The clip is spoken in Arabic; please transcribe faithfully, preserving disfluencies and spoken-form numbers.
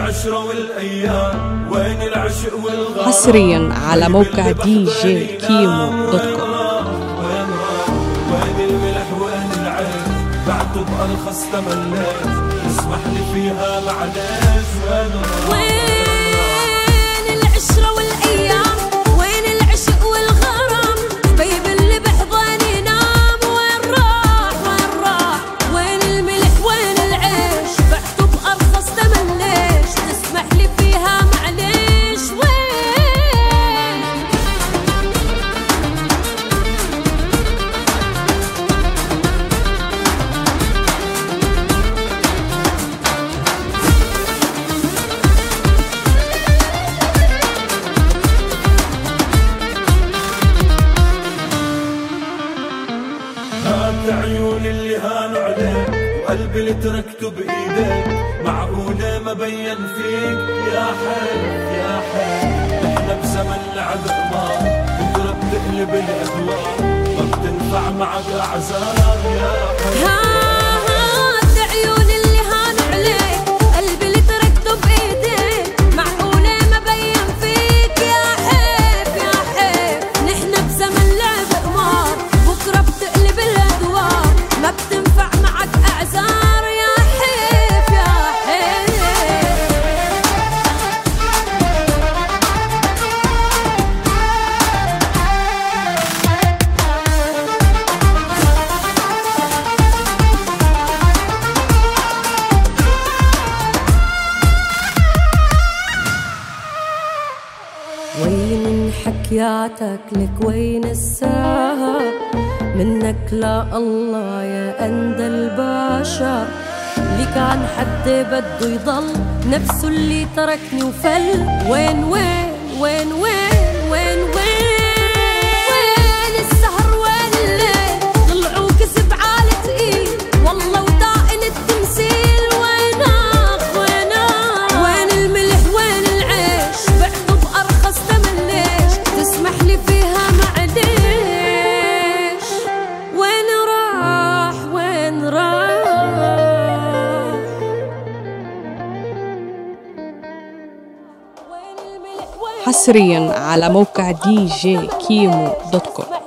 العشرة والأيام، وين العشق والغرام. حصريا على موقع دي جي كيمو دوت كوم. وين الملح وين العين، بعته بأرخص تمن ليش، اسمح لي فيها معلش. وين وين العشرة والأيام، وين العشق والغرام، بيب اللي بحضن ينام، وين راح وين راح. وين الملح وين العيش، بعته بأرخص تمن ليش، تسمح لي فيها معلش. وين هات عيوني اللي هانوا عليك، وقلبي اللي تركته بإيديك، معقولة ما بين فيك يا حي يا حي. نحنا بزمن لعب قمار، بكرة بتقلب الأدوار، ما بتنفع معك أعذار يا حي. هات عيوني اللي هانوا عليك، قلبي اللي تركته بإيديك، معقولة ما بين فيك يا حيف يا حيف. نحنا بزمن لعب قمار، بكرة بتقلب الأدوار، ما بتنفع معك أعذار يا حيف يا حيف. وين حكياتك لك، وين الساعة منك لا الله يا أندى البشر. اللي كان حد بده يضل نفسه اللي تركني وفل. وين وين وين وين وين وين السهر وين الليل، طلعوا كذب عالي تقيل والله ودائن التمثيل. وينك وينك وين الملح وين العيش، بعته بأرخص تمن ليش، تسمح لي فيها معليش. وين راح وين راح. حصريا على موقع دي جي كيمو دوت كوم.